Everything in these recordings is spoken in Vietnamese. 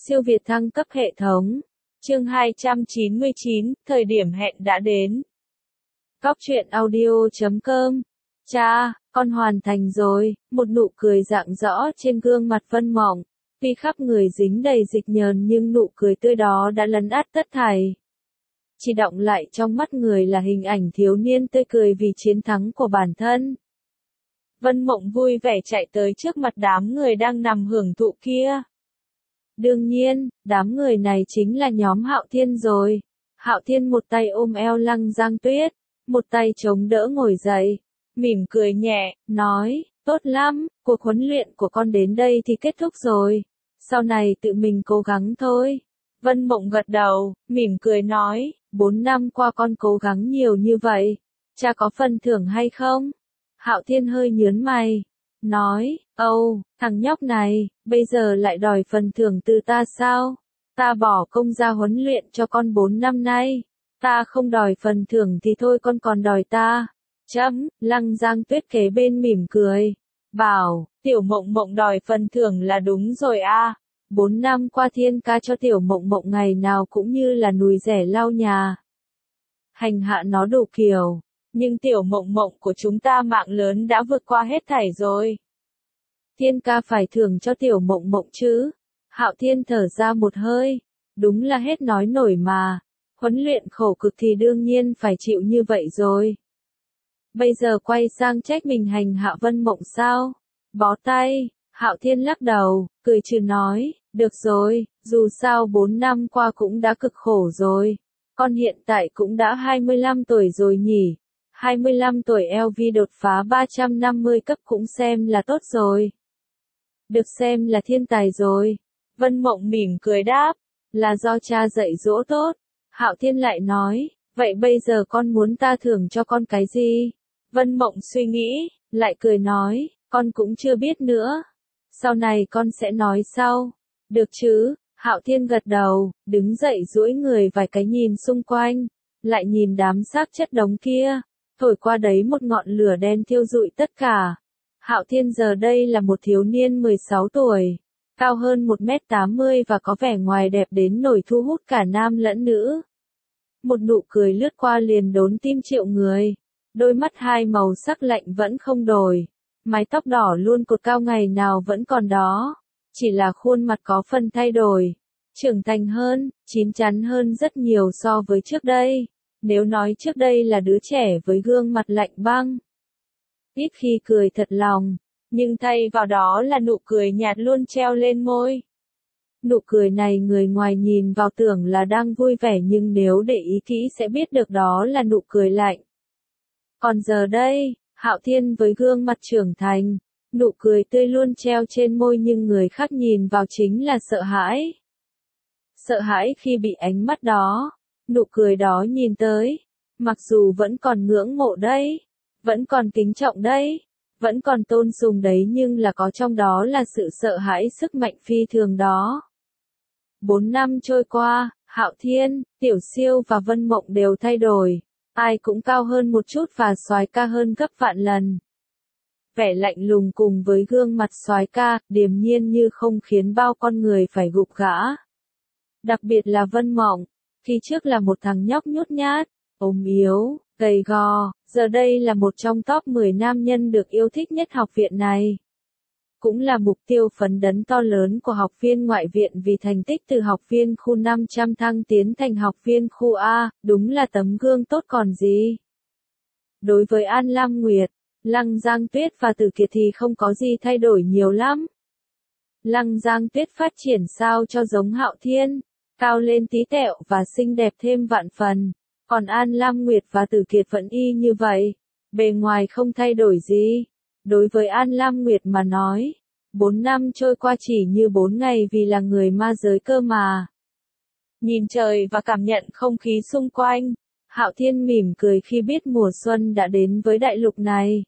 Siêu việt thăng cấp hệ thống. Chương 299, thời điểm hẹn đã đến. Cóc truyện audio.com. Cha, con hoàn thành rồi, một nụ cười rạng rõ trên gương mặt Vân Mộng. Tuy khắp người dính đầy dịch nhờn nhưng nụ cười tươi đó đã lấn át tất thảy. Chỉ đọng lại trong mắt người là hình ảnh thiếu niên tươi cười vì chiến thắng của bản thân. Vân Mộng vui vẻ chạy tới trước mặt đám người đang nằm hưởng thụ kia. Đương nhiên, đám người này chính là nhóm Hạo Thiên rồi. Hạo Thiên một tay ôm eo Lăng Giang Tuyết, một tay chống đỡ ngồi dậy, mỉm cười nhẹ, nói, tốt lắm, cuộc huấn luyện của con đến đây thì kết thúc rồi. Sau này tự mình cố gắng thôi. Vân Mộng gật đầu, mỉm cười nói, 4 năm qua con cố gắng nhiều như vậy, cha có phần thưởng hay không? Hạo Thiên hơi nhướng mày, nói, âu, thằng nhóc này, bây giờ lại đòi phần thưởng từ ta sao? Ta bỏ công ra huấn luyện cho con 4 năm nay, ta không đòi phần thưởng thì thôi con còn đòi ta. Lăng Giang Tuyết kế bên mỉm cười, bảo, Tiểu Mộng Mộng đòi phần thưởng là đúng rồi a. 4 năm qua Thiên ca cho Tiểu Mộng Mộng ngày nào cũng như là nùi rẻ lau nhà. Hành hạ nó đủ kiểu, nhưng Tiểu Mộng Mộng của chúng ta mạng lớn đã vượt qua hết thảy rồi. Thiên ca phải thưởng cho Tiểu Mộng Mộng chứ. Hạo Thiên thở ra một hơi, đúng là hết nói nổi mà. Huấn luyện khổ cực thì đương nhiên phải chịu như vậy rồi. Bây giờ quay sang trách mình hành hạ Vân Mộng sao? Bó tay. Hạo Thiên lắc đầu, cười trừ nói, được rồi, dù sao 4 năm qua cũng đã cực khổ rồi. Con hiện tại cũng đã 25 tuổi rồi nhỉ. 25 tuổi LV đột phá 350 cấp cũng xem là tốt rồi. Được xem là thiên tài rồi. Vân Mộng mỉm cười đáp, là do cha dạy dỗ tốt. Hạo Thiên lại nói, vậy bây giờ con muốn ta thưởng cho con cái gì? Vân Mộng suy nghĩ, lại cười nói, con cũng chưa biết nữa. Sau này con sẽ nói sau. Được chứ? Hạo Thiên gật đầu, đứng dậy duỗi người vài cái nhìn xung quanh, lại nhìn đám xác chất đống kia, thổi qua đấy một ngọn lửa đen thiêu rụi tất cả. Hạo Thiên giờ đây là một thiếu niên 16 tuổi, cao hơn 1m80 và có vẻ ngoài đẹp đến nỗi thu hút cả nam lẫn nữ. Một nụ cười lướt qua liền đốn tim triệu người, đôi mắt hai màu sắc lạnh vẫn không đổi, mái tóc đỏ luôn cột cao ngày nào vẫn còn đó, chỉ là khuôn mặt có phần thay đổi, trưởng thành hơn, chín chắn hơn rất nhiều so với trước đây. Nếu nói trước đây là đứa trẻ với gương mặt lạnh băng, ít khi cười thật lòng, nhưng thay vào đó là nụ cười nhạt luôn treo lên môi. Nụ cười này người ngoài nhìn vào tưởng là đang vui vẻ nhưng nếu để ý kỹ sẽ biết được đó là nụ cười lạnh. Còn giờ đây, Hạo Thiên với gương mặt trưởng thành, nụ cười tươi luôn treo trên môi nhưng người khác nhìn vào chính là sợ hãi. Sợ hãi khi bị ánh mắt đó, nụ cười đó nhìn tới, mặc dù vẫn còn ngưỡng mộ đấy, vẫn còn kính trọng đấy, vẫn còn tôn sùng đấy nhưng là có trong đó là sự sợ hãi sức mạnh phi thường đó. 4 năm trôi qua, Hạo Thiên, Tiểu Siêu và Vân Mộng đều thay đổi, ai cũng cao hơn một chút và soái ca hơn gấp vạn lần. Vẻ lạnh lùng cùng với gương mặt soái ca, điềm nhiên như không khiến bao con người phải gục gã. Đặc biệt là Vân Mộng, khi trước là một thằng nhóc nhút nhát, ốm yếu, gầy gò, giờ đây là một trong top 10 nam nhân được yêu thích nhất học viện này. Cũng là mục tiêu phấn đấu to lớn của học viên ngoại viện vì thành tích từ học viên khu 500 thăng tiến thành học viên khu A, đúng là tấm gương tốt còn gì. Đối với An Lam Nguyệt, Lăng Giang Tuyết và Tử Kiệt thì không có gì thay đổi nhiều lắm. Lăng Giang Tuyết phát triển sao cho giống Hạo Thiên, cao lên tí tẹo và xinh đẹp thêm vạn phần, còn An Lam Nguyệt và Tử Kiệt vẫn y như vậy, bề ngoài không thay đổi gì. Đối với An Lam Nguyệt mà nói, 4 năm trôi qua chỉ như 4 ngày vì là người ma giới cơ mà. Nhìn trời và cảm nhận không khí xung quanh, Hạo Thiên mỉm cười khi biết mùa xuân đã đến với đại lục này.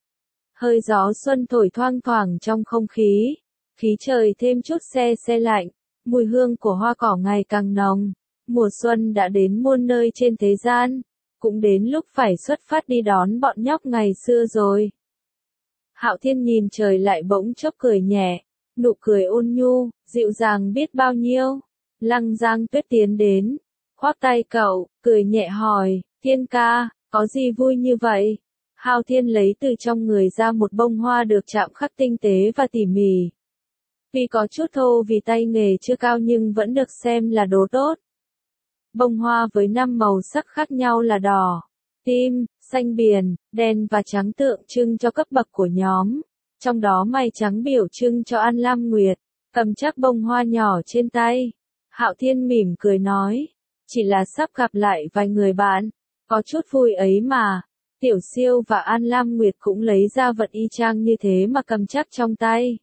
Hơi gió xuân thổi thoang thoảng trong không khí, khí trời thêm chút se se lạnh, mùi hương của hoa cỏ ngày càng nồng. Mùa xuân đã đến muôn nơi trên thế gian, cũng đến lúc phải xuất phát đi đón bọn nhóc ngày xưa rồi. Hạo Thiên nhìn trời lại bỗng chốc cười nhẹ, nụ cười ôn nhu, dịu dàng biết bao nhiêu. Lăng Giang Tuyết tiến đến, khoác tay cậu, cười nhẹ hỏi, Thiên ca, có gì vui như vậy? Hạo Thiên lấy từ trong người ra một bông hoa được chạm khắc tinh tế và tỉ mỉ. Tuy có chút thô vì tay nghề chưa cao nhưng vẫn được xem là đồ tốt. Bông hoa với 5 màu sắc khác nhau là đỏ, tim, xanh biển, đen và trắng tượng trưng cho cấp bậc của nhóm. Trong đó mày trắng biểu trưng cho An Lam Nguyệt, cầm chắc bông hoa nhỏ trên tay. Hạo Thiên mỉm cười nói, chỉ là sắp gặp lại vài người bạn, có chút vui ấy mà. Tiểu Siêu và An Lam Nguyệt cũng lấy ra vật y chang như thế mà cầm chắc trong tay.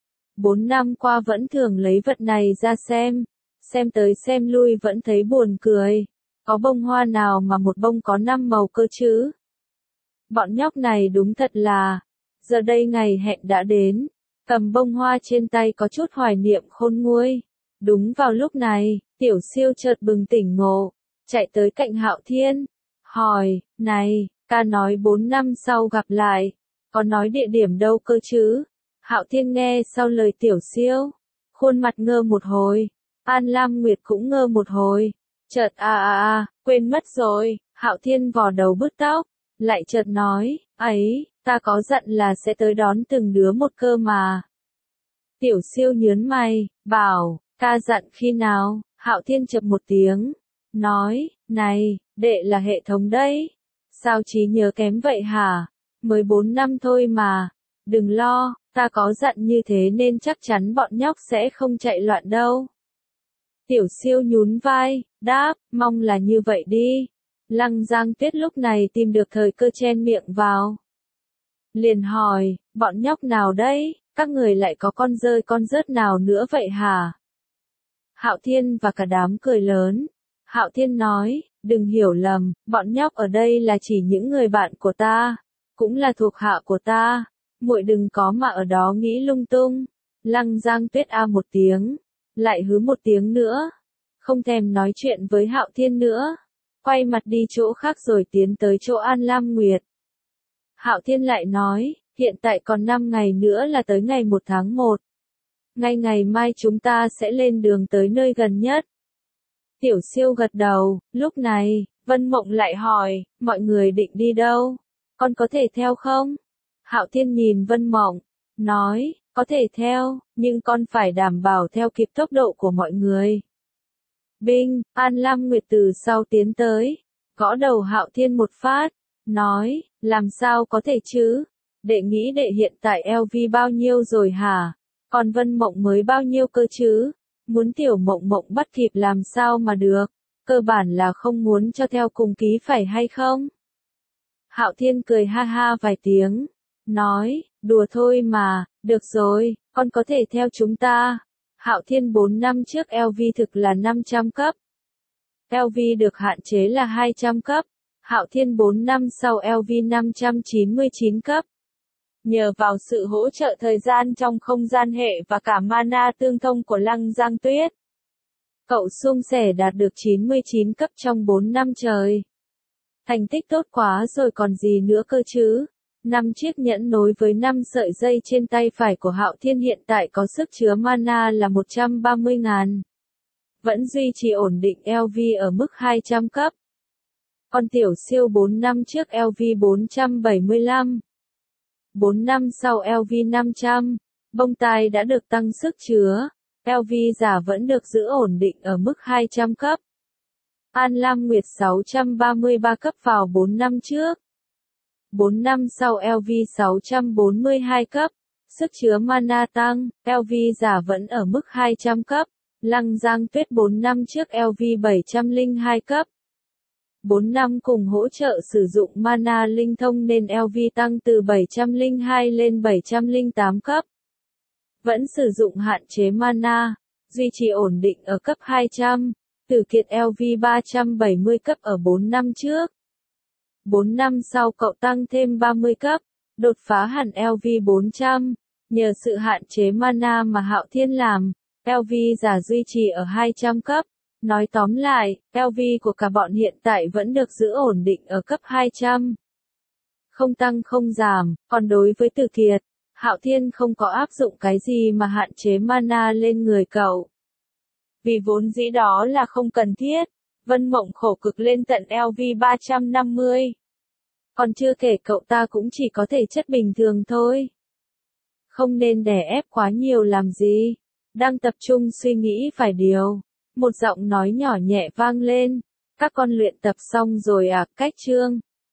4 năm qua vẫn thường lấy vật này ra xem tới xem lui vẫn thấy buồn cười. Có bông hoa nào mà một bông có 5 màu cơ chứ? Bọn nhóc này đúng thật là, giờ đây ngày hẹn đã đến, cầm bông hoa trên tay có chút hoài niệm khôn nguôi. Đúng vào lúc này, Tiểu Siêu chợt bừng tỉnh ngộ, chạy tới cạnh Hạo Thiên, hỏi, này, ca nói 4 năm sau gặp lại, có nói địa điểm đâu cơ chứ? Hạo Thiên nghe sau lời Tiểu Siêu, khuôn mặt ngơ một hồi, An Lam Nguyệt cũng ngơ một hồi, chợt quên mất rồi. Hạo Thiên vò đầu bứt tóc, lại chợt nói, ấy, ta có dặn là sẽ tới đón từng đứa một cơ mà. Tiểu Siêu nhớn mày, bảo, ca dặn khi nào? Hạo Thiên chập một tiếng, nói, này, đệ là hệ thống đấy, sao trí nhớ kém vậy hả? Mới 4 năm thôi mà, đừng lo, ta có dặn như thế nên chắc chắn bọn nhóc sẽ không chạy loạn đâu. Tiểu Siêu nhún vai, đáp, mong là như vậy đi. Lăng Giang Tuyết lúc này tìm được thời cơ chen miệng vào. Liền hỏi, bọn nhóc nào đấy, các người lại có con rơi con rớt nào nữa vậy hả? Hạo Thiên và cả đám cười lớn. Hạo Thiên nói, đừng hiểu lầm, bọn nhóc ở đây là chỉ những người bạn của ta, cũng là thuộc hạ của ta, muội đừng có mà ở đó nghĩ lung tung. Lăng Giang Tuyết một tiếng, lại hứ một tiếng nữa, không thèm nói chuyện với Hạo Thiên nữa, quay mặt đi chỗ khác rồi tiến tới chỗ An Lam Nguyệt. Hạo Thiên lại nói, hiện tại còn 5 ngày nữa là tới ngày 1 tháng 1. Ngay ngày mai chúng ta sẽ lên đường tới nơi gần nhất. Tiểu Siêu gật đầu, lúc này, Vân Mộng lại hỏi, mọi người định đi đâu? Con có thể theo không? Hạo Thiên nhìn Vân Mộng, nói, có thể theo, nhưng con phải đảm bảo theo kịp tốc độ của mọi người. Binh, An Lam Nguyệt từ sau tiến tới, gõ đầu Hạo Thiên một phát, nói, làm sao có thể chứ? Đệ nghĩ đệ hiện tại LV bao nhiêu rồi hả? Còn Vân Mộng mới bao nhiêu cơ chứ? Muốn Tiểu Mộng Mộng bắt kịp làm sao mà được? Cơ bản là không muốn cho theo cùng ký phải hay không? Hạo Thiên cười ha ha vài tiếng, nói, đùa thôi mà, được rồi, con có thể theo chúng ta. Hạo Thiên 4 năm trước LV thực là 500 cấp. LV được hạn chế là 200 cấp. Hạo Thiên 4 năm sau LV 599 cấp. Nhờ vào sự hỗ trợ thời gian trong không gian hệ và cả mana tương thông của Lăng Giang Tuyết, cậu suôn sẻ đạt được 99 cấp trong 4 năm trời. Thành tích tốt quá rồi còn gì nữa cơ chứ. 5 chiếc nhẫn nối với 5 sợi dây trên tay phải của Hạo Thiên hiện tại có sức chứa mana là 130.000. Vẫn duy trì ổn định LV ở mức 200 cấp. Còn Tiểu Siêu 4 năm trước LV 475. 4 năm sau LV 500, bông tai đã được tăng sức chứa, LV giả vẫn được giữ ổn định ở mức 200 cấp. An Lam Nguyệt 633 cấp vào 4 năm trước. 4 năm sau LV 642 cấp, sức chứa mana tăng, LV giả vẫn ở mức 200 cấp. Lăng Giang Tuyết 4 năm trước LV 702 cấp. 4 năm cùng hỗ trợ sử dụng mana linh thông nên LV tăng từ 702 lên 708 cấp. Vẫn sử dụng hạn chế mana, duy trì ổn định ở cấp 200. Tử Kiệt LV 370 cấp ở 4 năm trước. 4 năm sau cậu tăng thêm 30 cấp, đột phá hẳn LV 400. Nhờ sự hạn chế mana mà Hạo Thiên làm, LV giả duy trì ở 200 cấp. Nói tóm lại, LV của cả bọn hiện tại vẫn được giữ ổn định ở cấp 200. Không tăng không giảm, còn đối với Tử Kiệt, Hạo Thiên không có áp dụng cái gì mà hạn chế mana lên người cậu. Vì vốn dĩ đó là không cần thiết. Vân Mộng khổ cực lên tận LV 350. Còn chưa kể cậu ta cũng chỉ có thể chất bình thường thôi. Không nên đè ép quá nhiều làm gì. Đang tập trung suy nghĩ phải điều. Một giọng nói nhỏ nhẹ vang lên. Các con luyện tập xong rồi à, Cách Trương.